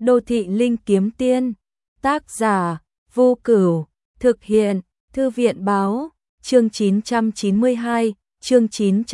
Đô thị linh kiếm tiên. Tác giả Vô Cửu. Thực hiện Thư viện báo. Chương 992, chương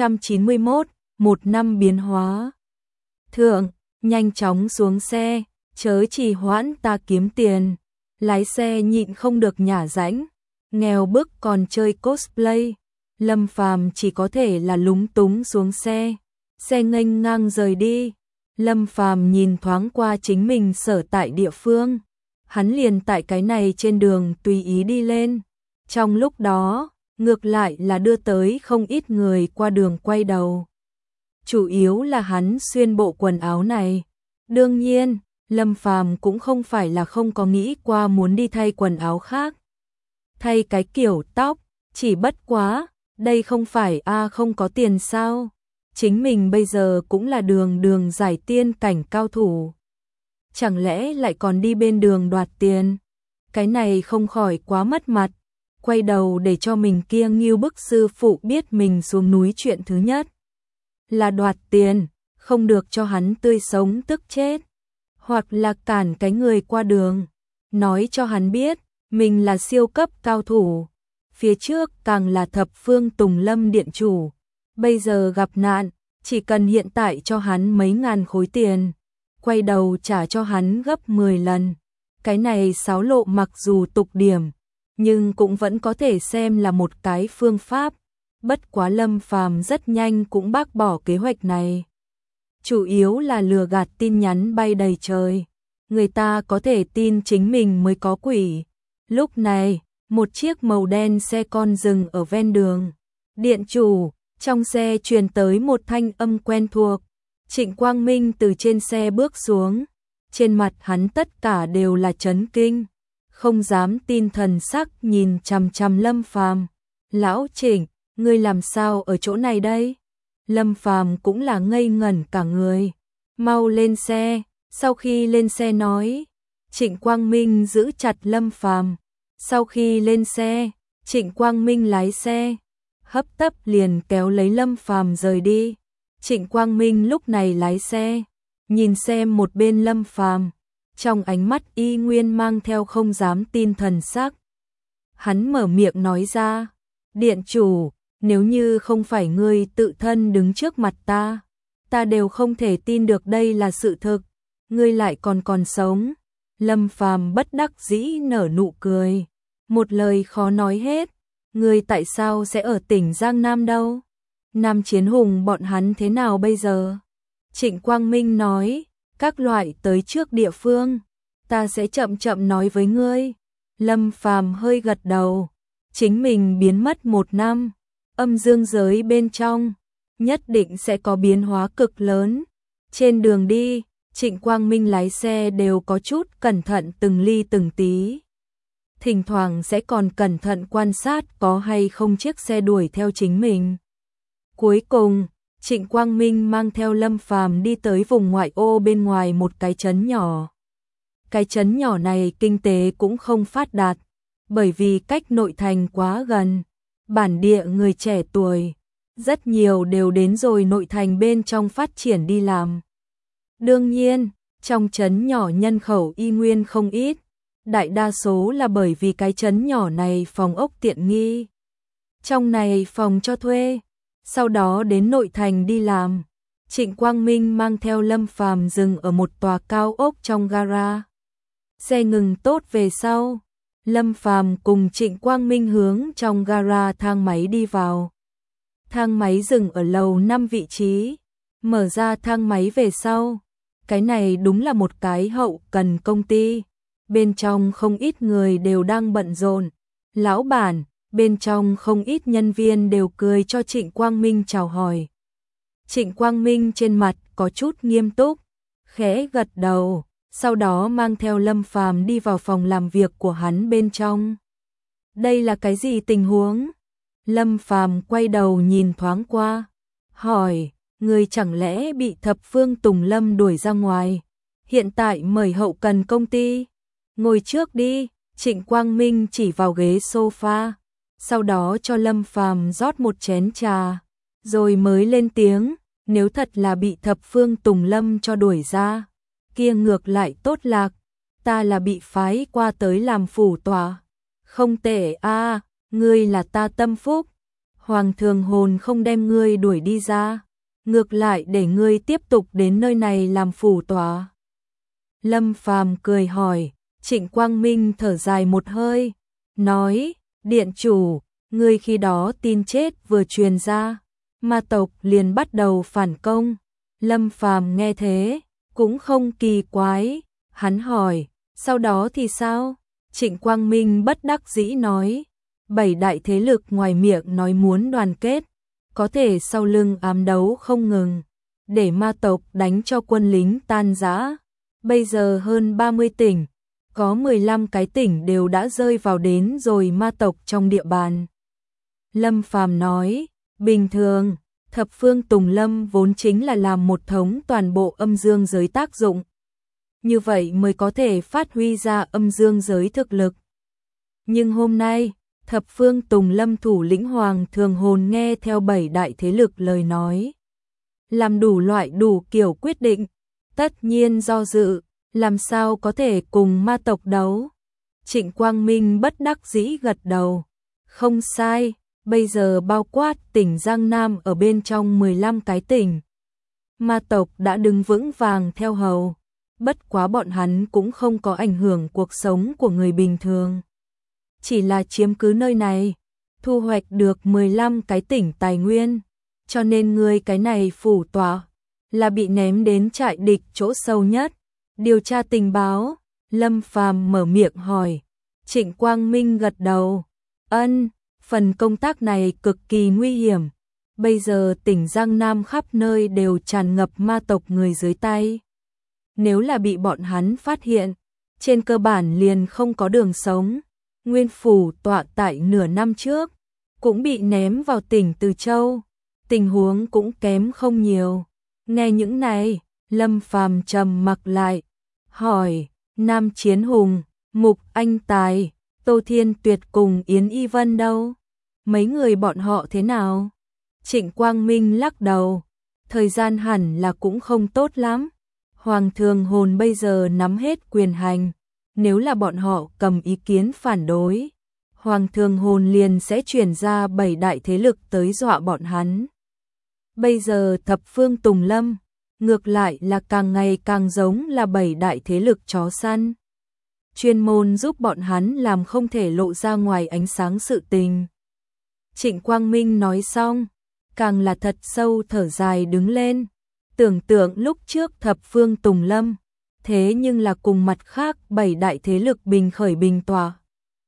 991, một năm biến hóa. Thượng, nhanh chóng xuống xe, chớ trì hoãn ta kiếm tiền. Lái xe nhịn không được nhả rãnh, nghèo bức còn chơi cosplay. Lâm Phàm chỉ có thể là lúng túng xuống xe. Xe nghênh ngang rời đi. Lâm Phàm nhìn thoáng qua chính mình sở tại địa phương. Hắn liền tại cái này trên đường tùy ý đi lên. Trong lúc đó, ngược lại là đưa tới không ít người qua đường quay đầu. Chủ yếu là hắn xuyên bộ quần áo này. Đương nhiên, Lâm Phàm cũng không phải là không có nghĩ qua muốn đi thay quần áo khác. Thay cái kiểu tóc, chỉ bất quá, đây không phải không có tiền sao? Chính mình bây giờ cũng là đường giải tiên cảnh cao thủ. Chẳng lẽ lại còn đi bên đường đoạt tiền? Cái này không khỏi quá mất mặt. Quay đầu để cho mình kia Ngưu Bức sư phụ biết mình xuống núi chuyện thứ nhất là đoạt tiền, không được cho hắn tươi sống tức chết. Hoặc là cản cái người qua đường, nói cho hắn biết mình là siêu cấp cao thủ. Phía trước càng là thập phương Tùng Lâm điện chủ. Bây giờ gặp nạn, chỉ cần hiện tại cho hắn mấy ngàn khối tiền, quay đầu trả cho hắn gấp 10 lần. Cái này xáo lộ mặc dù tục điểm, nhưng cũng vẫn có thể xem là một cái phương pháp. Bất quá Lâm Phàm rất nhanh cũng bác bỏ kế hoạch này. Chủ yếu là lừa gạt tin nhắn bay đầy trời. Người ta có thể tin chính mình mới có quỷ. Lúc này, một chiếc màu đen xe con dừng ở ven đường. Điện chủ, trong xe truyền tới một thanh âm quen thuộc. Trịnh Quang Minh từ trên xe bước xuống. Trên mặt hắn tất cả đều là chấn kinh. Không dám tin thần sắc nhìn chằm chằm Lâm Phàm. Lão Trịnh, ngươi làm sao ở chỗ này đây? Lâm Phàm cũng là ngây ngẩn cả người. Mau lên xe. Sau khi lên xe nói. Trịnh Quang Minh giữ chặt Lâm Phàm. Sau khi lên xe, Trịnh Quang Minh lái xe, hấp tấp liền kéo lấy Lâm Phàm rời đi. Trịnh Quang Minh lúc này lái xe, nhìn xem một bên Lâm Phàm, trong ánh mắt y nguyên mang theo không dám tin thần sắc. Hắn mở miệng nói ra, điện chủ, nếu như không phải ngươi tự thân đứng trước mặt ta đều không thể tin được đây là sự thực, ngươi lại còn sống. Lâm Phàm bất đắc dĩ nở nụ cười, một lời khó nói hết, ngươi tại sao sẽ ở tỉnh Giang Nam đâu? Nam Chiến Hùng bọn hắn thế nào bây giờ? Trịnh Quang Minh nói, các loại tới trước địa phương, ta sẽ chậm chậm nói với ngươi. Lâm Phàm hơi gật đầu, chính mình biến mất 1 năm, âm dương giới bên trong, nhất định sẽ có biến hóa cực lớn. Trên đường đi, Trịnh Quang Minh lái xe đều có chút cẩn thận từng ly từng tí. Thỉnh thoảng sẽ còn cẩn thận quan sát có hay không chiếc xe đuổi theo chính mình. Cuối cùng, Trịnh Quang Minh mang theo Lâm Phàm đi tới vùng ngoại ô bên ngoài một cái trấn nhỏ. Cái trấn nhỏ này kinh tế cũng không phát đạt, bởi vì cách nội thành quá gần. Bản địa người trẻ tuổi, rất nhiều đều đến rồi nội thành bên trong phát triển đi làm. Đương nhiên, trong trấn nhỏ nhân khẩu y nguyên không ít, đại đa số là bởi vì cái trấn nhỏ này phòng ốc tiện nghi. Trong này phòng cho thuê, sau đó đến nội thành đi làm. Trịnh Quang Minh mang theo Lâm Phàm dừng ở một tòa cao ốc trong gara. Xe ngừng tốt về sau, Lâm Phàm cùng Trịnh Quang Minh hướng trong gara thang máy đi vào. Thang máy dừng ở lầu 5 vị trí, mở ra thang máy về sau. Cái này đúng là một cái hậu cần công ty. Bên trong không ít người đều đang bận rộn. Lão bản, bên trong không ít nhân viên đều cười cho Trịnh Quang Minh chào hỏi. Trịnh Quang Minh trên mặt có chút nghiêm túc, khẽ gật đầu, sau đó mang theo Lâm Phàm đi vào phòng làm việc của hắn bên trong. Đây là cái gì tình huống? Lâm Phàm quay đầu nhìn thoáng qua, hỏi, người chẳng lẽ bị thập phương Tùng Lâm đuổi ra ngoài? Hiện tại mời hậu cần công ty. Ngồi trước đi, Trịnh Quang Minh chỉ vào ghế sofa, sau đó cho Lâm Phàm rót một chén trà, rồi mới lên tiếng, nếu thật là bị thập phương Tùng Lâm cho đuổi ra, kia ngược lại tốt lạc, ta là bị phái qua tới làm phủ tòa. Không tệ a, ngươi là ta tâm phúc. Hoàng Thường Hồn không đem ngươi đuổi đi ra, ngược lại để ngươi tiếp tục đến nơi này làm phủ tòa. Lâm Phàm cười hỏi. Trịnh Quang Minh thở dài một hơi, nói, điện chủ, ngươi khi đó tin chết vừa truyền ra, ma tộc liền bắt đầu phản công. Lâm Phàm nghe thế, cũng không kỳ quái, hắn hỏi, sau đó thì sao? Trịnh Quang Minh bất đắc dĩ nói, 7 đại thế lực ngoài miệng nói muốn đoàn kết, có thể sau lưng ám đấu không ngừng, để ma tộc đánh cho quân lính tan rã. Bây giờ hơn 30 tỉnh, có 15 cái tỉnh đều đã rơi vào đến rồi ma tộc trong địa bàn. Lâm Phàm nói, bình thường, thập phương Tùng Lâm vốn chính là làm một thống toàn bộ âm dương giới tác dụng. Như vậy mới có thể phát huy ra âm dương giới thực lực. Nhưng hôm nay, thập phương Tùng Lâm thủ lĩnh Hoàng Thường Hồn nghe theo 7 đại thế lực lời nói, làm đủ loại đủ kiểu quyết định, tất nhiên do dự, làm sao có thể cùng ma tộc đấu. Trịnh Quang Minh bất đắc dĩ gật đầu, không sai, bây giờ bao quát tỉnh Giang Nam ở bên trong 15 cái tỉnh. Ma tộc đã đứng vững vàng theo hầu, bất quá bọn hắn cũng không có ảnh hưởng cuộc sống của người bình thường. Chỉ là chiếm cứ nơi này, thu hoạch được 15 cái tỉnh tài nguyên, cho nên người cái này phủ tòa là bị ném đến trại địch chỗ sâu nhất. Điều tra tình báo, Lâm Phàm mở miệng hỏi. Trịnh Quang Minh gật đầu, ân, phần công tác này cực kỳ nguy hiểm. Bây giờ tỉnh Giang Nam khắp nơi đều tràn ngập ma tộc người dưới tay. Nếu là bị bọn hắn phát hiện, trên cơ bản liền không có đường sống. Nguyên phủ tọa tại nửa năm trước, cũng bị ném vào tỉnh Từ Châu. Tình huống cũng kém không nhiều. Nghe những này, Lâm Phàm trầm mặc lại, hỏi, Nam Chiến Hùng, Mục Anh Tài, Tô Thiên Tuyệt cùng Yến Y Vân đâu? Mấy người bọn họ thế nào? Trịnh Quang Minh lắc đầu, thời gian hẳn là cũng không tốt lắm. Hoàng Thường Hồn bây giờ nắm hết quyền hành, nếu là bọn họ cầm ý kiến phản đối, Hoàng Thường Hồn liền sẽ chuyển ra 7 đại thế lực tới dọa bọn hắn. Bây giờ thập phương Tùng Lâm, ngược lại là càng ngày càng giống là 7 đại thế lực chó săn. Chuyên môn giúp bọn hắn làm không thể lộ ra ngoài ánh sáng sự tình. Trịnh Quang Minh nói xong, càng là thật sâu thở dài đứng lên, tưởng tượng lúc trước thập phương Tùng Lâm, thế nhưng là cùng mặt khác 7 đại thế lực bình khởi bình tọa.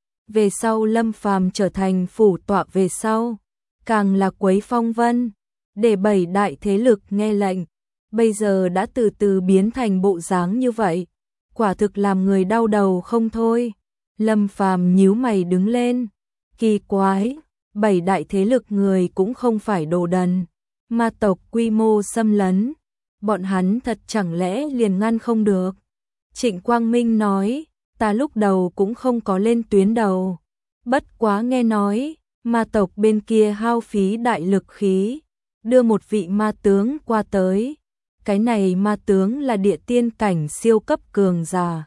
Về sau Lâm Phàm trở thành phủ tọa về sau, càng là quấy phong vân, để 7 đại thế lực nghe lệnh, bây giờ đã từ từ biến thành bộ dáng như vậy, quả thực làm người đau đầu không thôi. Lâm Phàm nhíu mày đứng lên, kỳ quái, 7 đại thế lực người cũng không phải đồ đần, ma tộc quy mô xâm lấn, bọn hắn thật chẳng lẽ liền ngăn không được. Trịnh Quang Minh nói, ta lúc đầu cũng không có lên tuyến đầu, bất quá nghe nói, ma tộc bên kia hao phí đại lực khí, đưa một vị ma tướng qua tới. Cái này ma tướng là địa tiên cảnh siêu cấp cường giả.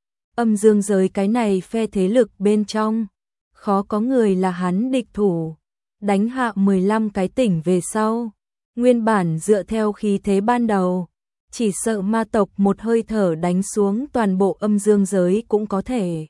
Âm dương giới cái này phe thế lực bên trong, khó có người là hắn địch thủ. Đánh hạ 15 cái tỉnh về sau, nguyên bản dựa theo khí thế ban đầu, chỉ sợ ma tộc một hơi thở đánh xuống toàn bộ âm dương giới cũng có thể.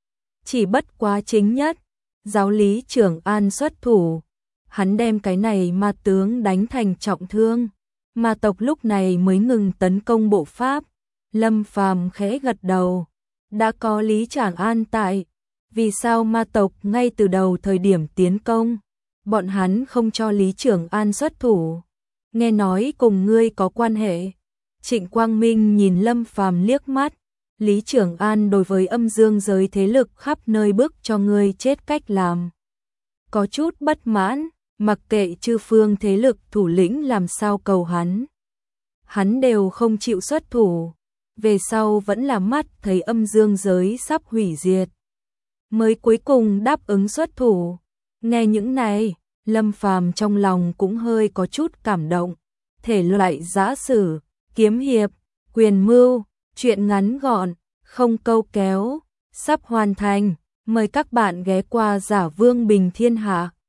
Chỉ bất quá chính nhất, giáo lý Trưởng An xuất thủ, hắn đem cái này ma tướng đánh thành trọng thương. Ma tộc lúc này mới ngừng tấn công bộ pháp. Lâm Phàm khẽ gật đầu, đã có Lý Trảng An tại, vì sao ma tộc ngay từ đầu thời điểm tiến công, bọn hắn không cho Lý Trảng An xuất thủ? Nghe nói cùng ngươi có quan hệ. Trịnh Quang Minh nhìn Lâm Phàm liếc mắt, Lý Trảng An đối với âm dương giới thế lực khắp nơi bức cho ngươi chết cách làm, có chút bất mãn. Mặc kệ chư phương thế lực thủ lĩnh làm sao cầu hắn đều không chịu xuất thủ, về sau vẫn là mắt thấy âm dương giới sắp hủy diệt, mới cuối cùng đáp ứng xuất thủ. Nghe những này, Lâm Phàm trong lòng cũng hơi có chút cảm động, thể loại giã sử, kiếm hiệp, quyền mưu, Chuyện ngắn gọn, không câu kéo, sắp hoàn thành. Mời các bạn ghé qua Giả Vương Bình Thiên Hạ.